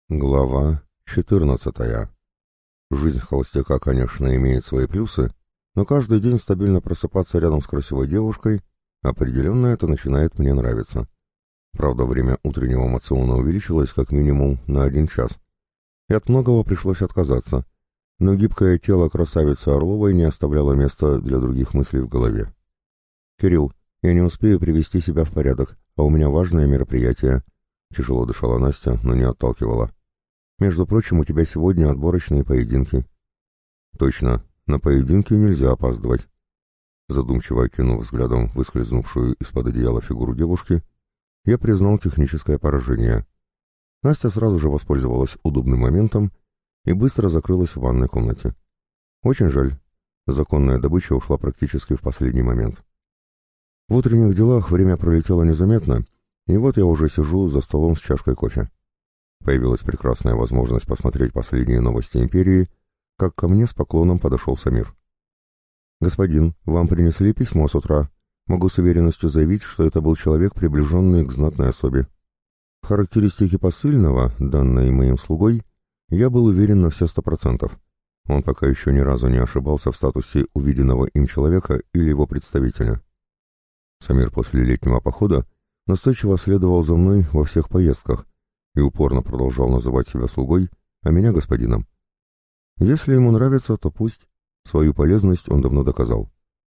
Глава 14. Жизнь холостяка, конечно, имеет свои плюсы, но каждый день стабильно просыпаться рядом с красивой девушкой определенно это начинает мне нравиться. Правда, время утреннего мациона увеличилось как минимум на 1 час, и от многого пришлось отказаться, но гибкое тело красавицы Орловой не оставляло места для других мыслей в голове. «Кирилл, я не успею привести себя в порядок, а у меня важное мероприятие», — тяжело дышала Настя, но не отталкивала. «Между прочим, у тебя сегодня отборочные поединки». «Точно, на поединки нельзя опаздывать». Задумчиво окинув взглядом выскользнувшую из-под одеяла фигуру девушки, я признал техническое поражение. Настя сразу же воспользовалась удобным моментом и быстро закрылась в ванной комнате. Очень жаль, законная добыча ушла практически в последний момент. В утренних делах время пролетело незаметно, и вот я уже сижу за столом с чашкой кофе. Появилась прекрасная возможность посмотреть последние новости империи, как ко мне с поклоном подошел Самир. «Господин, вам принесли письмо с утра. Могу с уверенностью заявить, что это был человек, приближенный к знатной особе. В характеристике посыльного, данной моим слугой, я был уверен на все 100%. Он пока еще ни разу не ошибался в статусе увиденного им человека или его представителя. Самир после летнего похода настойчиво следовал за мной во всех поездках и упорно продолжал называть себя слугой, а меня господином. Если ему нравится, то пусть. Свою полезность он давно доказал.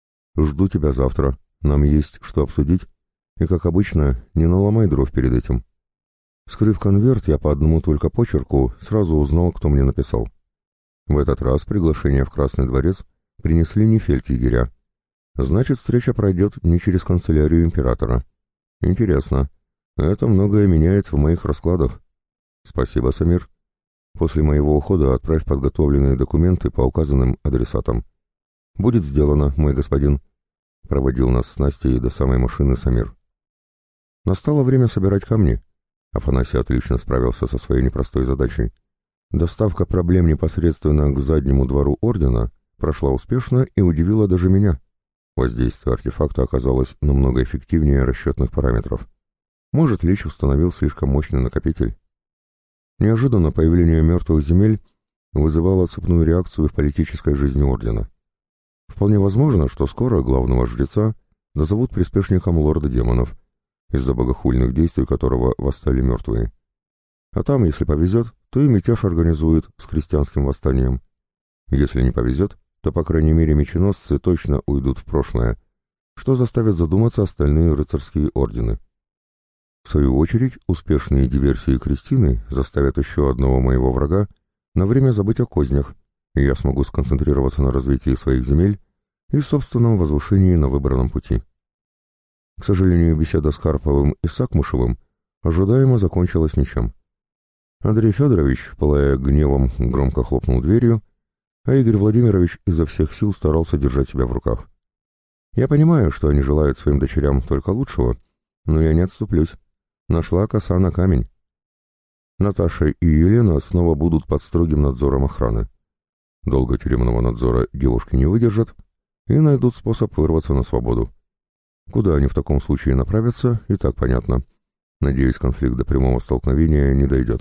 Жду тебя завтра, нам есть что обсудить, и, как обычно, не наломай дров перед этим». Вскрыв конверт, я по одному только почерку сразу узнал, кто мне написал. В этот раз приглашение в Красный дворец принесли не фельдъегеря. Значит, встреча пройдет не через канцелярию императора. Интересно. Это многое меняет в моих раскладах. Спасибо, Самир. После моего ухода отправь подготовленные документы по указанным адресатам. Будет сделано, мой господин. Проводил нас с Настей до самой машины Самир. Настало время собирать камни. Афанасий отлично справился со своей непростой задачей. Доставка проблем непосредственно к заднему двору ордена прошла успешно и удивила даже меня. Воздействие артефакта оказалось намного эффективнее расчетных параметров. Может, Лич установил слишком мощный накопитель. Неожиданно появление мертвых земель вызывало цепную реакцию в политической жизни ордена. Вполне возможно, что скоро главного жреца назовут приспешником лорда демонов, из-за богохульных действий которого восстали мертвые. А там, если повезет, то и мятеж организуют с крестьянским восстанием. Если не повезет, то, по крайней мере, меченосцы точно уйдут в прошлое, что заставит задуматься остальные рыцарские ордены. В свою очередь, успешные диверсии Кристины заставят еще одного моего врага на время забыть о кознях, и я смогу сконцентрироваться на развитии своих земель и собственном возвышении на выбранном пути. К сожалению, беседа с Карповым и Сакмушевым ожидаемо закончилась ничем. Андрей Федорович, пылая гневом, громко хлопнул дверью, а Игорь Владимирович изо всех сил старался держать себя в руках. Я понимаю, что они желают своим дочерям только лучшего, но я не отступлюсь. Нашла коса на камень. Наташа и Елена снова будут под строгим надзором охраны. Долго тюремного надзора девушки не выдержат и найдут способ вырваться на свободу. Куда они в таком случае направятся, и так понятно. Надеюсь, конфликт до прямого столкновения не дойдет.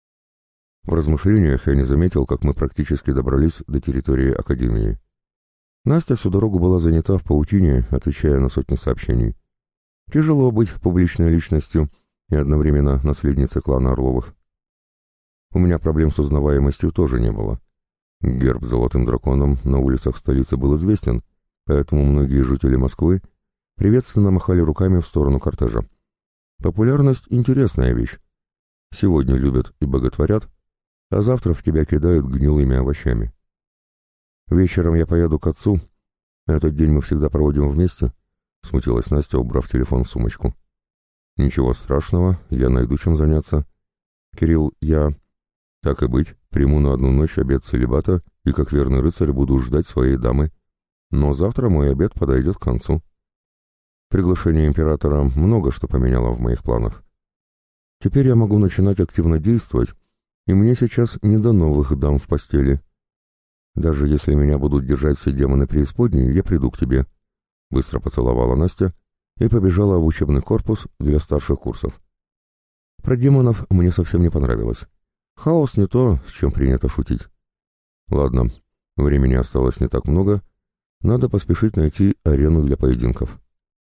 В размышлениях я не заметил, как мы практически добрались до территории Академии. Настя всю дорогу была занята в паутине, отвечая на сотни сообщений. Тяжело быть публичной личностью и одновременно наследницей клана Орловых. У меня проблем с узнаваемостью тоже не было. Герб с золотым драконом на улицах столицы был известен, поэтому многие жители Москвы приветственно махали руками в сторону кортежа. Популярность — интересная вещь. Сегодня любят и боготворят, а завтра в тебя кидают гнилыми овощами. Вечером я поеду к отцу. Этот день мы всегда проводим вместе, — смутилась Настя, убрав телефон в сумочку. «Ничего страшного, я найду чем заняться. Кирилл, я, так и быть, приму на одну ночь обет целибата и, как верный рыцарь, буду ждать своей дамы. Но завтра мой обет подойдет к концу». Приглашение императора много что поменяло в моих планах. Теперь я могу начинать активно действовать, и мне сейчас не до новых дам в постели. Даже если меня будут держать все демоны преисподней, я приду к тебе. Быстро поцеловала Настя и побежала в учебный корпус для старших курсов. Про демонов мне совсем не понравилось. Хаос не то, с чем принято шутить. Ладно, времени осталось не так много, надо поспешить найти арену для поединков.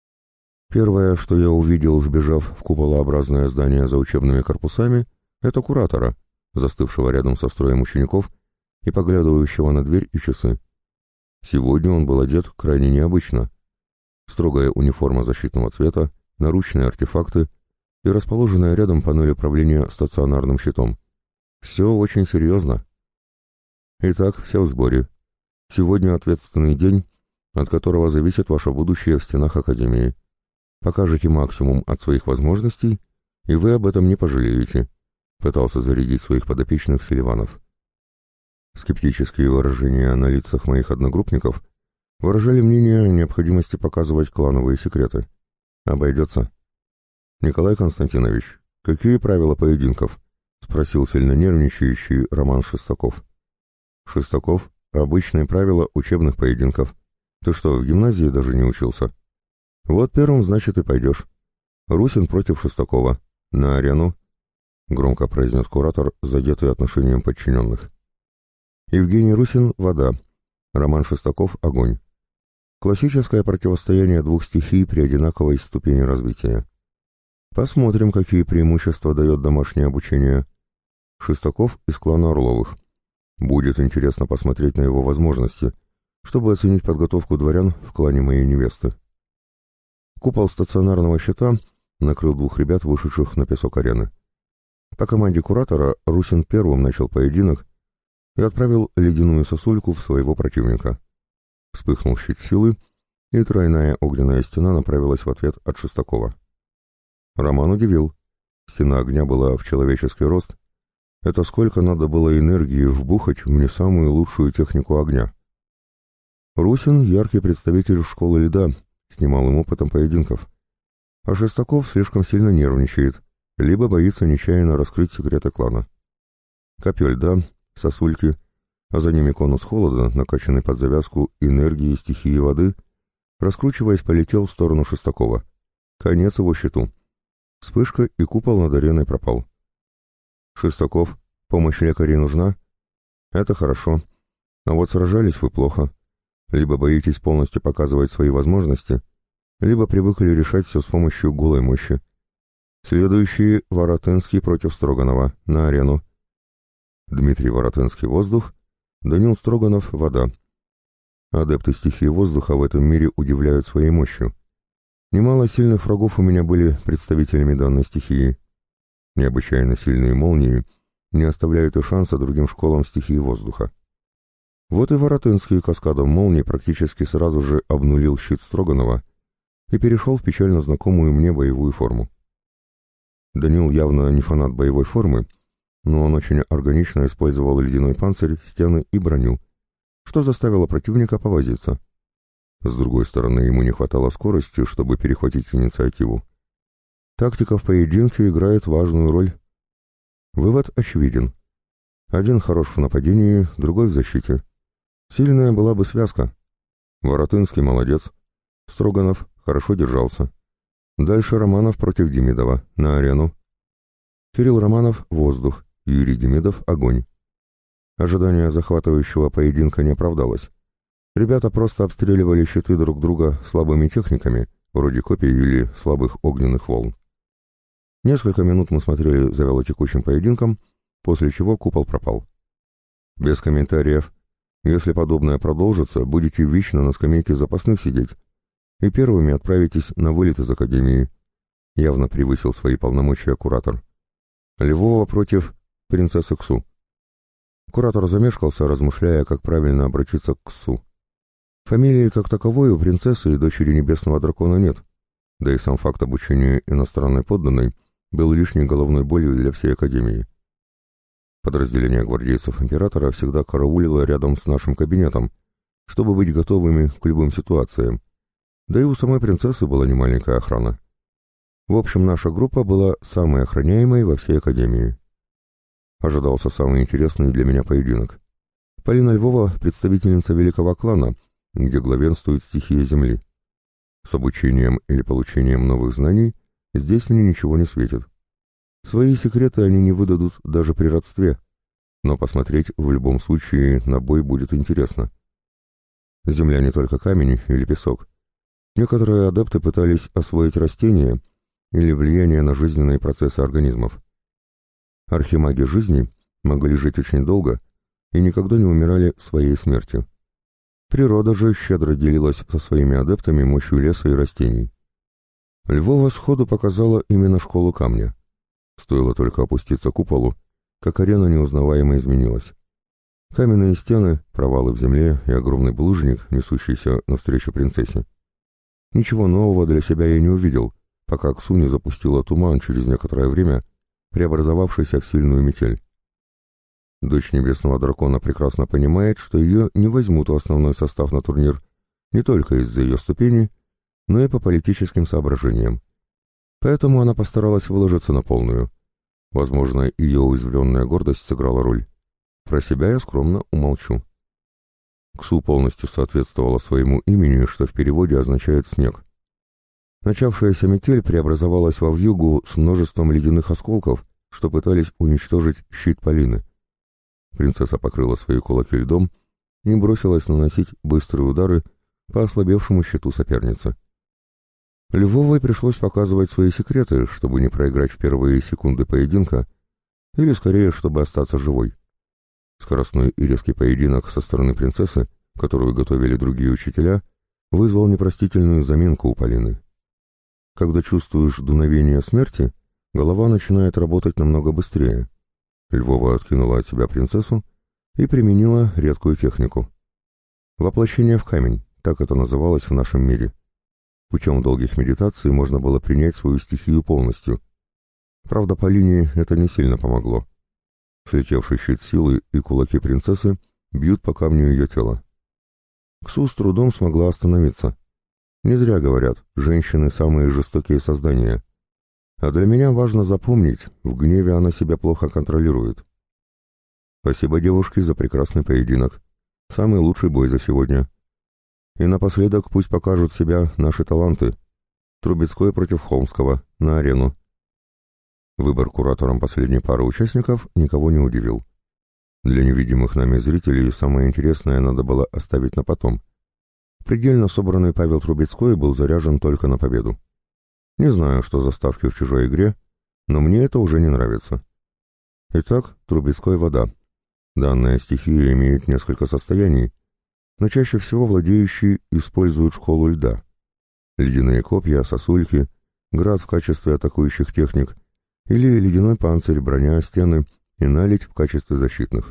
Первое, что я увидел, вбежав в куполообразное здание за учебными корпусами, это куратора, застывшего рядом со строем учеников и поглядывающего на дверь и часы. Сегодня он был одет крайне необычно. Строгая униформа защитного цвета, наручные артефакты и расположенная рядом панель управления стационарным щитом. Все очень серьезно. Итак, все в сборе. Сегодня ответственный день, от которого зависит ваше будущее в стенах Академии. Покажете максимум от своих возможностей, и вы об этом не пожалеете, пытался зарядить своих подопечных Селиванов. Скептические выражения на лицах моих одногруппников выражали мнение о необходимости показывать клановые секреты. Обойдется. Николай Константинович, какие правила поединков? Спросил сильно нервничающий Роман Шестаков. Шестаков, обычные правила учебных поединков. Ты что, в гимназии даже не учился? Вот первым, значит, и пойдешь. Русин против Шестакова. На арену. Громко произнес куратор, задетый отношением подчиненных. Евгений Русин — вода. Роман Шестаков — огонь. Классическое противостояние двух стихий при одинаковой ступени развития. Посмотрим, какие преимущества дает домашнее обучение. Шестаков из клана Орловых. Будет интересно посмотреть на его возможности, чтобы оценить подготовку дворян в клане моей невесты. Купол стационарного щита накрыл двух ребят, вышедших на песок арены. По команде куратора Русин первым начал поединок и отправил ледяную сосульку в своего противника. Вспыхнул щит силы, и тройная огненная стена направилась в ответ от Шестакова. Роман удивил. Стена огня была в человеческий рост. Это сколько надо было энергии вбухать в не самую лучшую технику огня. Русин — яркий представитель школы льда, с немалым опытом поединков. А Шестаков слишком сильно нервничает, либо боится нечаянно раскрыть секреты клана. Копье льда, сосульки, а за ними конус холода, накачанный под завязку энергией стихии воды, раскручиваясь, полетел в сторону Шестакова. Конец его щиту. Вспышка, и купол над ареной пропал. Шестаков, помощь лекарей нужна? Это хорошо. А вот сражались вы плохо. Либо боитесь полностью показывать свои возможности, либо привыкли решать все с помощью голой мощи. Следующий — Воротынский против Строганова. На арену. Дмитрий Воротынский — воздух, Данил Строганов — вода. Адепты стихии воздуха в этом мире удивляют своей мощью. Немало сильных врагов у меня были представителями данной стихии. Необычайно сильные молнии не оставляют и шанса другим школам стихии воздуха. Вот и Воротынский каскадом молний практически сразу же обнулил щит Строганова и перешел в печально знакомую мне боевую форму. Данил явно не фанат боевой формы, но он очень органично использовал ледяной панцирь, стены и броню, что заставило противника повозиться. С другой стороны, ему не хватало скорости, чтобы перехватить инициативу. Тактика в поединке играет важную роль. Вывод очевиден. Один хорош в нападении, другой в защите. Сильная была бы связка. Воротынский молодец. Строганов хорошо держался. Дальше Романов против Демидова. На арену. Кирилл Романов — воздух, Юрий Демидов — огонь. Ожидание захватывающего поединка не оправдалось. Ребята просто обстреливали щиты друг друга слабыми техниками, вроде копий или слабых огненных волн. Несколько минут мы смотрели за вялотекущим поединком, после чего купол пропал. Без комментариев. Если подобное продолжится, будете вечно на скамейке запасных сидеть и первыми отправитесь на вылет из Академии. Явно превысил свои полномочия куратор. Львова против принцессы Ксу. Куратор замешкался, размышляя, как правильно обратиться к Ксу. Фамилии как таковой у принцессы и дочери Небесного Дракона нет, да и сам факт обучения иностранной подданной был лишней головной болью для всей Академии. Подразделение гвардейцев императора всегда караулило рядом с нашим кабинетом, чтобы быть готовыми к любым ситуациям, да и у самой принцессы была немаленькая охрана. В общем, наша группа была самой охраняемой во всей Академии. Ожидался самый интересный для меня поединок. Полина Львова — представительница великого клана, где главенствует стихия Земли. С обучением или получением новых знаний здесь мне ничего не светит. Свои секреты они не выдадут даже при родстве. но посмотреть в любом случае на бой будет интересно. Земля не только камень или песок. Некоторые адепты пытались освоить растения или влияние на жизненные процессы организмов. Архимаги жизни могли жить очень долго и никогда не умирали своей смертью. Природа же щедро делилась со своими адептами мощью леса и растений. Львова сходу показала именно школу камня. Стоило только опуститься к куполу, как арена неузнаваемо изменилась. Каменные стены, провалы в земле и огромный булыжник, несущийся навстречу принцессе. Ничего нового для себя я не увидел, пока Ксу не запустила туман через некоторое время, преобразовавшийся в сильную метель. Дочь Небесного Дракона прекрасно понимает, что ее не возьмут в основной состав на турнир не только из-за ее ступени, но и по политическим соображениям. Поэтому она постаралась выложиться на полную. Возможно, ее уязвленная гордость сыграла роль. Про себя я скромно умолчу. Ксу полностью соответствовала своему имени, что в переводе означает «снег». Начавшаяся метель преобразовалась во вьюгу с множеством ледяных осколков, что пытались уничтожить щит Полины. Принцесса покрыла свои кулаки льдом и бросилась наносить быстрые удары по ослабевшему щиту соперницы. Львовой пришлось показывать свои секреты, чтобы не проиграть в первые секунды поединка, или скорее, чтобы остаться живой. Скоростной и резкий поединок со стороны принцессы, которую готовили другие учителя, вызвал непростительную заминку у Полины. Когда чувствуешь дуновение смерти, голова начинает работать намного быстрее. Львова откинула от себя принцессу и применила редкую технику. Воплощение в камень, так это называлось в нашем мире. Путем долгих медитаций можно было принять свою стихию полностью. Правда, Полине это не сильно помогло. Слетевший щит силы и кулаки принцессы бьют по камню ее тела. Ксу с трудом смогла остановиться. Не зря говорят, женщины самые жестокие создания. А для меня важно запомнить, в гневе она себя плохо контролирует. Спасибо девушке за прекрасный поединок. Самый лучший бой за сегодня. И напоследок пусть покажут себя наши таланты. Трубецкой против Холмского, на арену. Выбор куратором последней пары участников никого не удивил. Для невидимых нами зрителей самое интересное надо было оставить на потом. Предельно собранный Павел Трубецкой был заряжен только на победу. Не знаю, что за ставки в чужой игре, но мне это уже не нравится. Итак, Трубецкой — вода. Данная стихия имеет несколько состояний, но чаще всего владеющие используют школу льда. Ледяные копья, сосульки, град в качестве атакующих техник или ледяной панцирь, броня, стены и наледь в качестве защитных.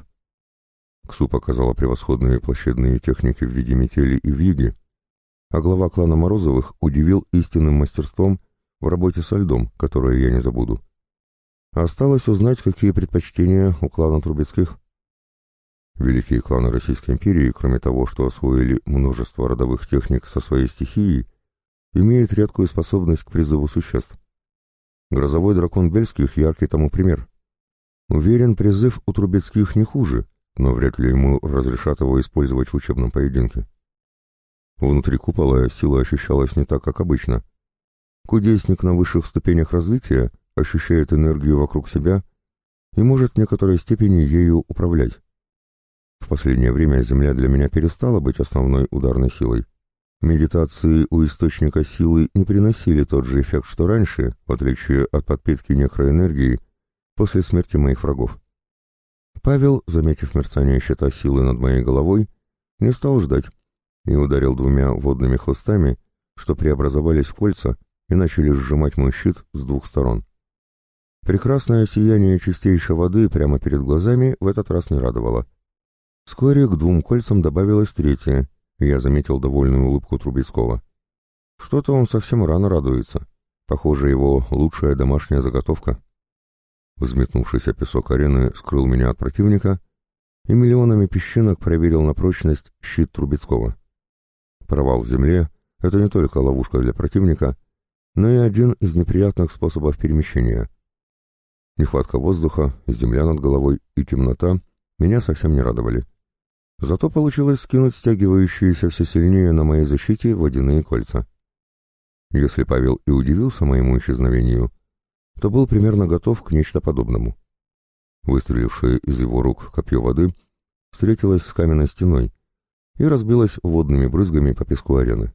Ксу показала превосходные площадные техники в виде метели и вьюги, а глава клана Морозовых удивил истинным мастерством в работе со льдом, которое я не забуду. Осталось узнать, какие предпочтения у клана Трубецких. Великие кланы Российской империи, кроме того, что освоили множество родовых техник со своей стихией, имеют редкую способность к призыву существ. Грозовой дракон Бельских — яркий тому пример. Уверен, призыв у Трубецких не хуже, но вряд ли ему разрешат его использовать в учебном поединке. Внутри купола сила ощущалась не так, как обычно. Кудесник на высших ступенях развития ощущает энергию вокруг себя и может в некоторой степени ею управлять. В последнее время Земля для меня перестала быть основной ударной силой. Медитации у источника силы не приносили тот же эффект, что раньше, в отличие от подпитки некроэнергии после смерти моих врагов. Павел, заметив мерцание щита силы над моей головой, не стал ждать и ударил двумя водными хлыстами, что преобразовались в кольца и начали сжимать мой щит с двух сторон. Прекрасное сияние чистейшей воды прямо перед глазами в этот раз не радовало. Вскоре к двум кольцам добавилось третье, и я заметил довольную улыбку Трубецкого. Что-то он совсем рано радуется. Похоже, его лучшая домашняя заготовка. Взметнувшийся песок арены скрыл меня от противника, и миллионами песчинок проверил на прочность щит Трубецкого. Провал в земле — это не только ловушка для противника, но и один из неприятных способов перемещения. Нехватка воздуха, земля над головой и темнота меня совсем не радовали. Зато получилось скинуть стягивающиеся все сильнее на моей защите водяные кольца. Если Павел и удивился моему исчезновению, то был примерно готов к нечто подобному. Выстрелившее из его рук копье воды встретилось с каменной стеной и разбилось водными брызгами по песку арены.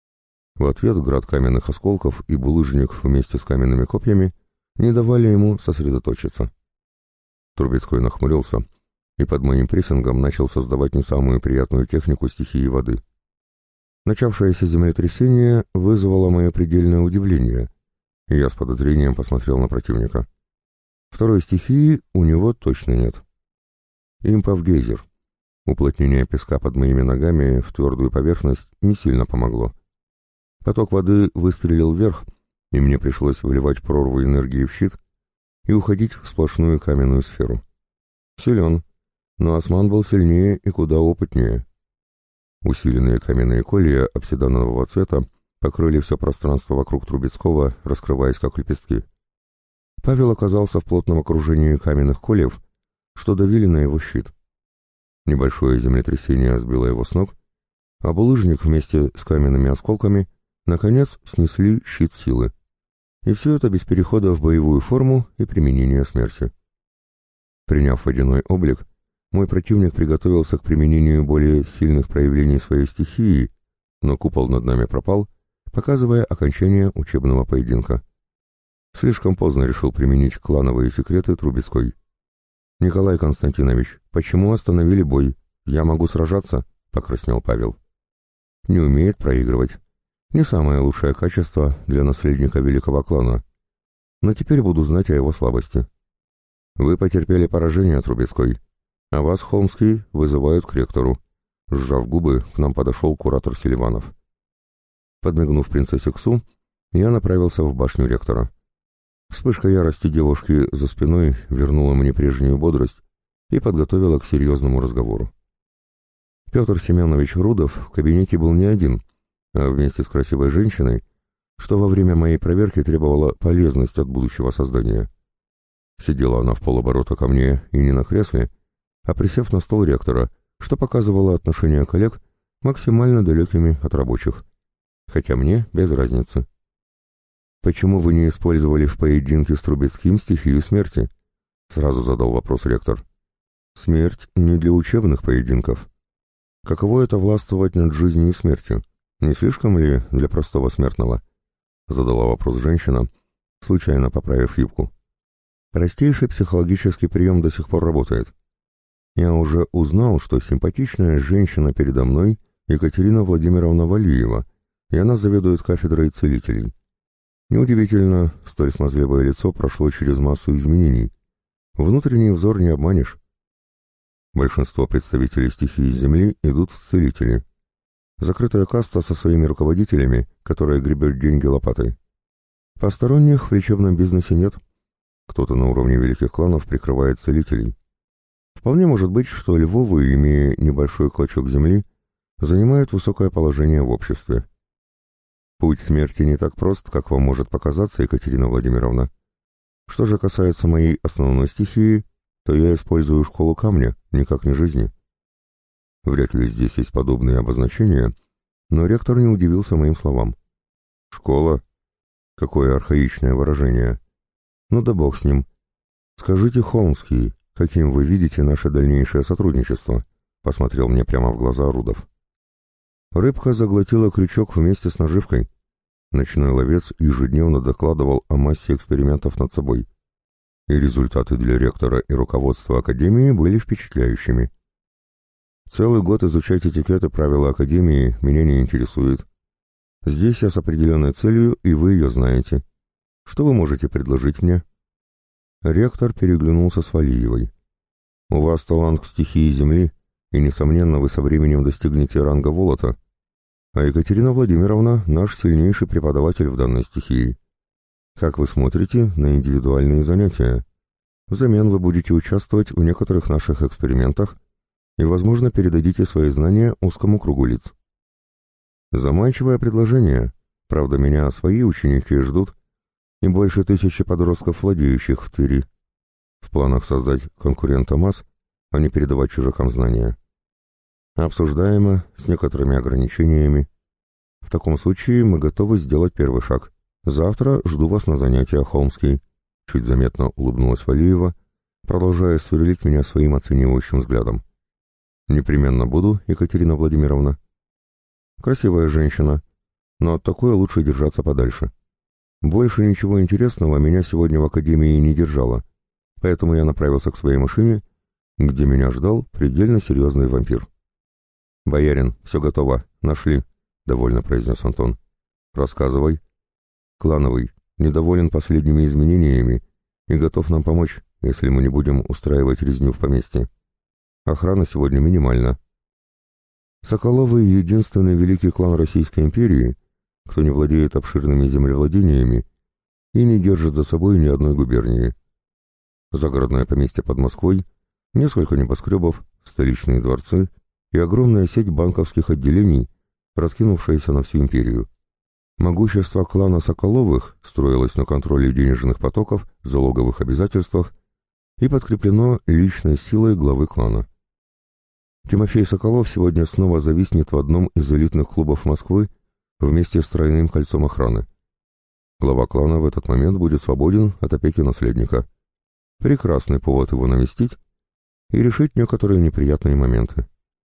В ответ град каменных осколков и булыжник вместе с каменными копьями не давали ему сосредоточиться. Трубецкой нахмурился и под моим прессингом начал создавать не самую приятную технику стихии воды. Начавшееся землетрясение вызвало мое предельное удивление, и я с подозрением посмотрел на противника. Второй стихии у него точно нет. Импов гейзер. Уплотнение песка под моими ногами в твердую поверхность не сильно помогло. Поток воды выстрелил вверх, и мне пришлось выливать прорву энергии в щит и уходить в сплошную каменную сферу. Силен, но осман был сильнее и куда опытнее. Усиленные каменные колья обсиданового цвета покрыли все пространство вокруг Трубецкого, раскрываясь как лепестки. Павел оказался в плотном окружении каменных кольев, что давили на его щит. Небольшое землетрясение сбило его с ног, а булыжник вместе с каменными осколками наконец снесли щит силы. И все это без перехода в боевую форму и применения смерти. Приняв водяной облик, мой противник приготовился к применению более сильных проявлений своей стихии, но купол над нами пропал, показывая окончание учебного поединка. Слишком поздно решил применить клановые секреты Трубецкой. «Николай Константинович, почему остановили бой? Я могу сражаться?» — покраснел Павел. «Не умеет проигрывать. Не самое лучшее качество для наследника великого клана. Но теперь буду знать о его слабости. Вы потерпели поражение, Трубецкой, а вас, Холмский, вызывают к ректору». Сжав губы, к нам подошел куратор Селиванов. Подмигнув принцессе Ксу, я направился в башню ректора. Вспышка ярости девушки за спиной вернула мне прежнюю бодрость и подготовила к серьезному разговору. Петр Семенович Рудов в кабинете был не один, а вместе с красивой женщиной, что во время моей проверки требовало полезность от будущего создания. Сидела она в полоборота ко мне и не на кресле, а присев на стол ректора, что показывало отношения коллег максимально далекими от рабочих. Хотя мне без разницы. «Почему вы не использовали в поединке с Трубецким стихию смерти?» — сразу задал вопрос ректор. «Смерть не для учебных поединков. Каково это властвовать над жизнью и смертью? Не слишком ли для простого смертного?» — задала вопрос женщина, случайно поправив юбку. «Простейший психологический прием до сих пор работает. Я уже узнал, что симпатичная женщина передо мной Екатерина Владимировна Валиева, и она заведует кафедрой целителей. Неудивительно, столь смазливое лицо прошло через массу изменений. Внутренний взор не обманешь. Большинство представителей стихии Земли идут в целители. Закрытая каста со своими руководителями, которая гребет деньги лопатой. Посторонних в лечебном бизнесе нет. Кто-то на уровне великих кланов прикрывает целителей. Вполне может быть, что Львовы, имея небольшой клочок земли, занимают высокое положение в обществе. Путь смерти не так прост, как вам может показаться, Екатерина Владимировна. Что же касается моей основной стихии, то я использую школу камня, никак не жизни. Вряд ли здесь есть подобные обозначения, но ректор не удивился моим словам. Школа? Какое архаичное выражение. Ну да бог с ним. Скажите, Холмский, каким вы видите наше дальнейшее сотрудничество? Посмотрел мне прямо в глаза Рудов. Рыбка заглотила крючок вместе с наживкой. Ночной ловец ежедневно докладывал о массе экспериментов над собой. И результаты для ректора и руководства Академии были впечатляющими. Целый год изучать этикет и правила Академии меня не интересует. Здесь я с определенной целью, и вы ее знаете. Что вы можете предложить мне? Ректор переглянулся с Валиевой. У вас талант к стихии Земли, и, несомненно, вы со временем достигнете ранга Волота, а Екатерина Владимировна — наш сильнейший преподаватель в данной стихии. Как вы смотрите на индивидуальные занятия? Взамен вы будете участвовать в некоторых наших экспериментах и, возможно, передадите свои знания узкому кругу лиц. Заманчивое предложение, правда, меня свои ученики ждут, и больше 1000 подростков, владеющих в Твери. В планах создать конкурента МАС, а не передавать чужакам знания. Обсуждаемо, с некоторыми ограничениями. В таком случае мы готовы сделать первый шаг. Завтра жду вас на занятия, Холмский. Чуть заметно улыбнулась Валиева, продолжая сверлить меня своим оценивающим взглядом. «Непременно буду, Екатерина Владимировна». «Красивая женщина, но от такой лучше держаться подальше. Больше ничего интересного меня сегодня в академии не держало, поэтому я направился к своей машине, где меня ждал предельно серьезный вампир. «Боярин, все готово, нашли», — довольно произнес Антон. «Рассказывай». «Клановый, недоволен последними изменениями и готов нам помочь, если мы не будем устраивать резню в поместье. Охрана сегодня минимальна». Соколовы — единственный великий клан Российской империи, кто не владеет обширными землевладениями и не держит за собой ни одной губернии. Загородное поместье под Москвой, несколько небоскребов, столичные дворцы и огромная сеть банковских отделений, раскинувшаяся на всю империю. Могущество клана Соколовых строилось на контроле денежных потоков, залоговых обязательствах и подкреплено личной силой главы клана. Тимофей Соколов сегодня снова зависнет в одном из элитных клубов Москвы вместе с тройным кольцом охраны. Глава клана в этот момент будет свободен от опеки наследника. Прекрасный повод его навестить и решить некоторые неприятные моменты.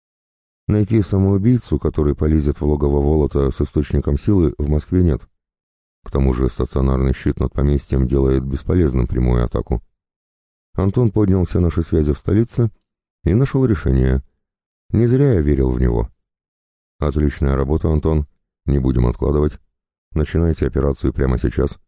Найти самоубийцу, который полезет в логово Волота с источником силы, в Москве нет. К тому же стационарный щит над поместьем делает бесполезным прямую атаку. Антон поднял все наши связи в столице и нашел решение. Не зря я верил в него. Отличная работа, Антон. Не будем откладывать. Начинайте операцию прямо сейчас.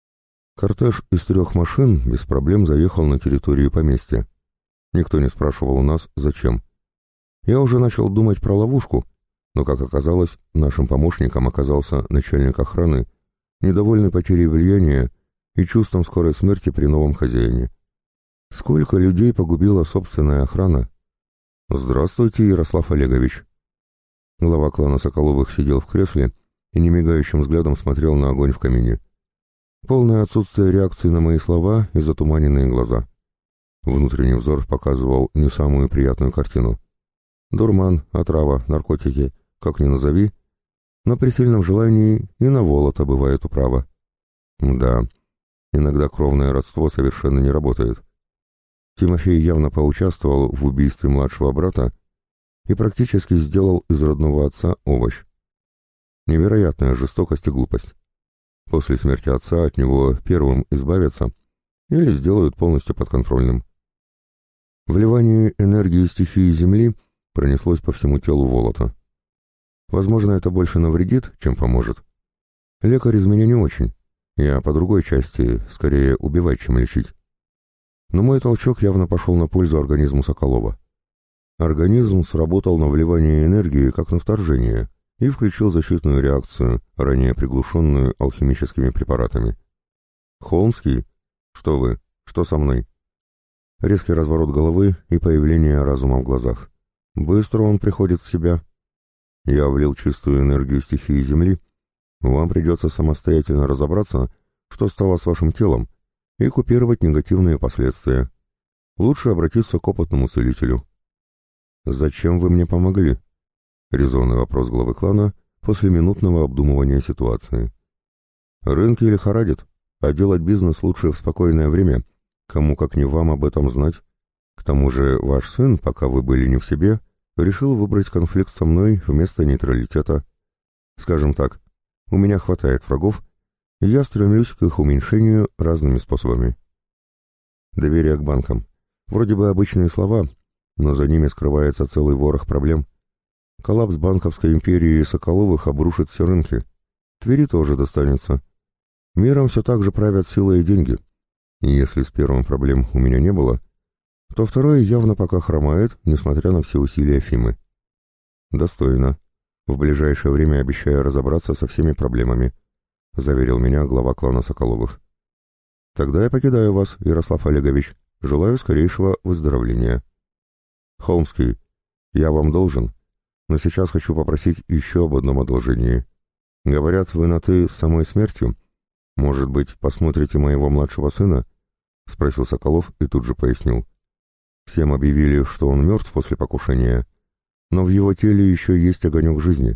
Кортеж из 3 машин без проблем заехал на территорию поместья. Никто не спрашивал у нас, зачем. Я уже начал думать про ловушку, но, как оказалось, нашим помощником оказался начальник охраны, недовольный потерей влияния и чувством скорой смерти при новом хозяине. Сколько людей погубила собственная охрана? «Здравствуйте, Ярослав Олегович». Глава клана Соколовых сидел в кресле и немигающим взглядом смотрел на огонь в камине. Полное отсутствие реакции на мои слова и затуманенные глаза. Внутренний взор показывал не самую приятную картину. Дурман, отрава, наркотики, как ни назови, но при сильном желании и на Волота бывает управа. Да, иногда кровное родство совершенно не работает. Тимофей явно поучаствовал в убийстве младшего брата и практически сделал из родного отца овощ. Невероятная жестокость и глупость. После смерти отца от него первым избавятся или сделают полностью подконтрольным. Вливание энергии стихии Земли пронеслось по всему телу Волота. Возможно, это больше навредит, чем поможет. Лекарь из меня не очень. Я по другой части, скорее убивать, чем лечить. Но мой толчок явно пошел на пользу организму Соколова. Организм сработал на вливание энергии, как на вторжение, и включил защитную реакцию, ранее приглушенную алхимическими препаратами. «Холмский? Что вы? Что со мной?» Резкий разворот головы и появление разума в глазах. Быстро он приходит в себя. Я влил чистую энергию стихии Земли. Вам придется самостоятельно разобраться, что стало с вашим телом, и купировать негативные последствия. Лучше обратиться к опытному целителю. «Зачем вы мне помогли?» — резонный вопрос главы клана после минутного обдумывания ситуации. «Рынки лихорадят, а делать бизнес лучше в спокойное время. Кому как не вам об этом знать? К тому же ваш сын, пока вы были не в себе, решил выбрать конфликт со мной вместо нейтралитета. Скажем так, у меня хватает врагов, и я стремлюсь к их уменьшению разными способами». Доверие к банкам. Вроде бы обычные слова, но за ними скрывается целый ворох проблем. Коллапс банковской империи Соколовых обрушит все рынки. Твери тоже достанется. Миром все так же правят сила и деньги. И если с первым проблем у меня не было, то второй явно пока хромает, несмотря на все усилия Фимы. «Достойно. В ближайшее время обещаю разобраться со всеми проблемами», — заверил меня глава клана Соколовых. «Тогда я покидаю вас, Ярослав Олегович. Желаю скорейшего выздоровления». «Холмский, я вам должен, но сейчас хочу попросить еще об одном одолжении. Говорят, вы на «ты» с самой смертью. Может быть, посмотрите моего младшего сына?» — спросил Соколов и тут же пояснил. «Всем объявили, что он мертв после покушения, но в его теле еще есть огонек жизни.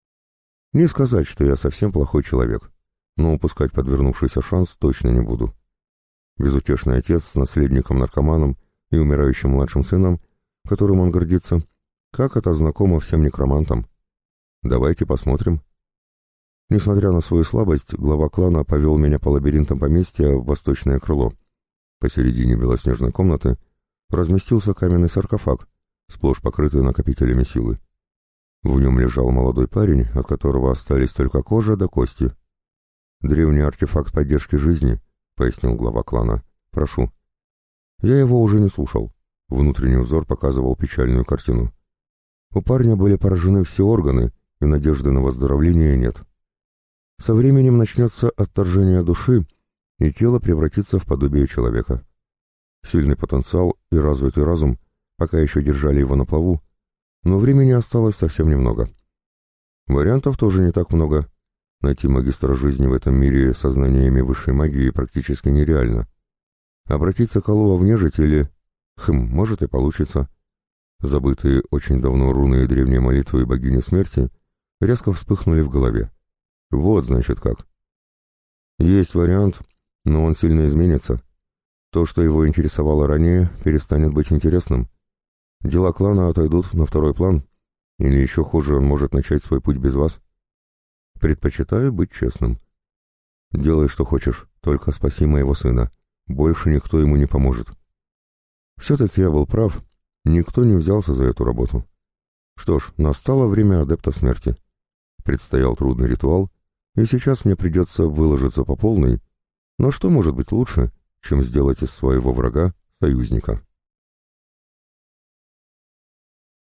Не сказать, что я совсем плохой человек, но упускать подвернувшийся шанс точно не буду». Безутешный отец с наследником-наркоманом и умирающим младшим сыном, которым он гордится. Как это знакомо всем некромантам. Давайте посмотрим. Несмотря на свою слабость, глава клана повел меня по лабиринтам поместья в восточное крыло. Посередине белоснежной комнаты разместился каменный саркофаг, сплошь покрытый накопителями силы. В нем лежал молодой парень, от которого остались только кожа да кости. «Древний артефакт поддержки жизни», — пояснил глава клана. «Прошу». Я его уже не слушал. Внутренний взор показывал печальную картину. У парня были поражены все органы, и надежды на выздоровление нет. Со временем начнется отторжение души, и тело превратится в подобие человека. Сильный потенциал и развитый разум пока еще держали его на плаву, но времени осталось совсем немного. Вариантов тоже не так много. Найти магистра жизни в этом мире со знаниями высшей магии практически нереально. Обратиться к Алуа в нежить или... может и получится. Забытые очень давно руны и древние молитвы богини смерти резко вспыхнули в голове. Вот, значит, как. Есть вариант, но он сильно изменится. То, что его интересовало ранее, перестанет быть интересным. Дела клана отойдут на второй план, или еще хуже, он может начать свой путь без вас. Предпочитаю быть честным. Делай, что хочешь, только спаси моего сына. Больше никто ему не поможет. Все-таки я был прав, никто не взялся за эту работу. Что ж, настало время адепта смерти. Предстоял трудный ритуал, и сейчас мне придется выложиться по полной, но что может быть лучше, чем сделать из своего врага союзника?